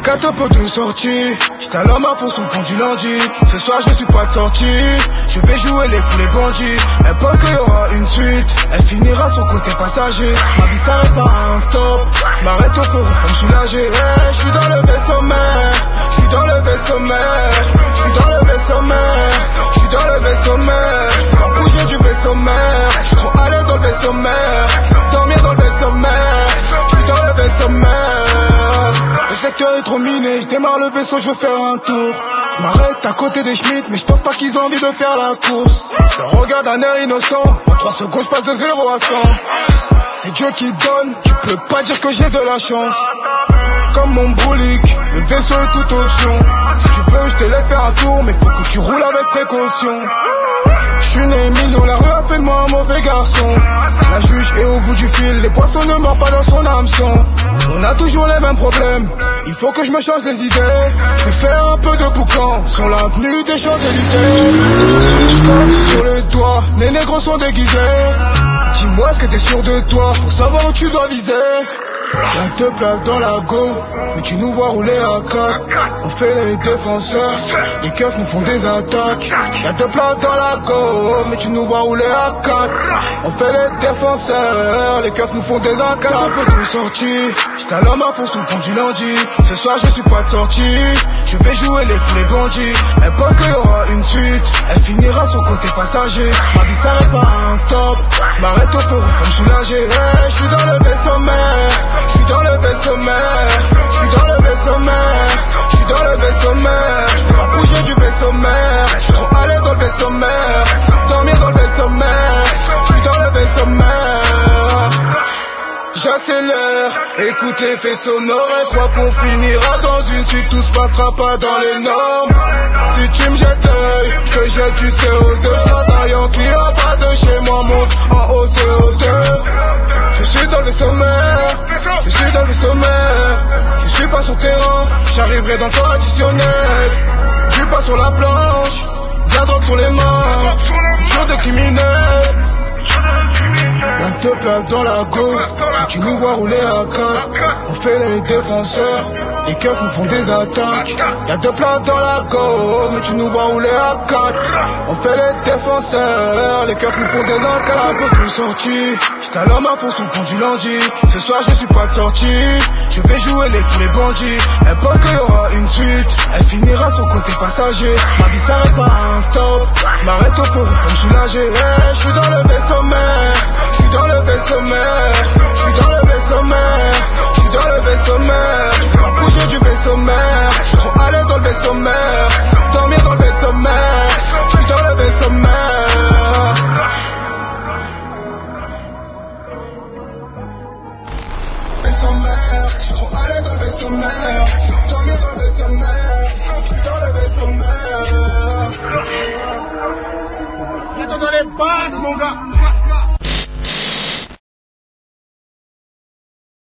4 un peu de sortie, j't'allume à fond sous le pont du lundi. Ce soir je suis pas de sortie, je vais jouer les fous les bandits. Elle pense qu'il y aura une suite, elle finira son côté passager. Ma vie s'arrête pas à un stop, j'm'arrête au feu rouge pour me soulager. Hey, j'suis dans le vaisseau mère, j'suis dans le vaisseau mère, j'suis dans le vaisseau mère, j'suis dans le vaisseau mère. J'peux pas bouger du vaisseau mère, j'suis trop à l'aise dans le vaisseau mère, dormir dans le vaisseau mère, j'suis dans le vaisseau mère. Le secteur est trop miné, j'démarre le vaisseau, je veux faire un tour. J'm'arrête à côté des Schmitt, mais j'pense pas qu'ils ont envie de faire la course. Je regarde un air innocent, en 3 secondes j'passe de 0 à 100. C'est Dieu qui donne, tu peux pas dire que j'ai de la chance. Comme mon boulique, le vaisseau est toute option. Si tu veux, je te laisse faire un tour, mais faut que tu roules avec précaution. J'suis né mignon, la rue a fait de moi un mauvais garçon. La juge est au bout du fil, les poissons ne mordent pas dans son hameçon. On a toujours les mêmes problèmes, il faut que je me change les idées. Je vais faire un peu de boucan sur l'avenue des Champs-Élysées. J'compte sur les doigts, les négros sont déguisés. Dis-moi, est-ce que t'es sûr de toi, faut savoir où tu dois viser. Y'a 2 places dans la go, mais tu nous vois rouler à 4. On fait les défenseurs, les keufs nous font des attaques. Y'a 2 places dans la go, mais tu nous vois rouler à 4. On fait les défenseurs, les keufs nous font des attaques. Un peu de sortie, j't'allume à fond sous le pont du lundi. Ce soir je suis pas de sortie, je vais jouer les fous les bandits. Elle pense qu'il y aura une suite, elle finira son côté passager. Ma vie s'arrête pas à un stop, j'm'arrête au feu rouge pour me soulager. Hey, j'suis dans le vaisseau mère, j'suis dans le vaisseau mère, j'suis dans le vaisseau mère, j'suis dans le vaisseau mère. J'peux pas bouger du vaisseau mère, j'suis trop à l'aise dans le vaisseau mère, dormir dans le vaisseau mère, j'suis dans le vaisseau mère. J'accélère, écoute l'effet sonore, et crois qu'on finira dans une suite, tout se passera pas dans les normes. Si tu me jettes l'œil, je jette du CO2. J'passe un Yankee en bas de chez moi, monte en haut CO2. Je suis dans le vaisseau mère, je suis dans le vaisseau mère. Je suis pas sur terrain, j'arriverai dans le temps additionnel. Du pas sur la planche, bien drogue sur les mains, jour de criminel. Y'a 2 places dans la go, tu nous vois rouler à 4. On fait les défenseurs, les keufs nous font des attaques. Y'a 2 places dans la go, mais tu nous vois rouler à 4. On fait les défenseurs, les keufs nous font des attaques. Un peu de sortie, j't'allume à fond sous le pont du lundi. Ce soir je suis pas de sortie, je vais jouer les fous les bandits. Elle pense qu'il y aura une suite, elle finira son côté passager. Ma vie s'arrête pas à un stop, j'm'arrête au feu rouge pour me soulager.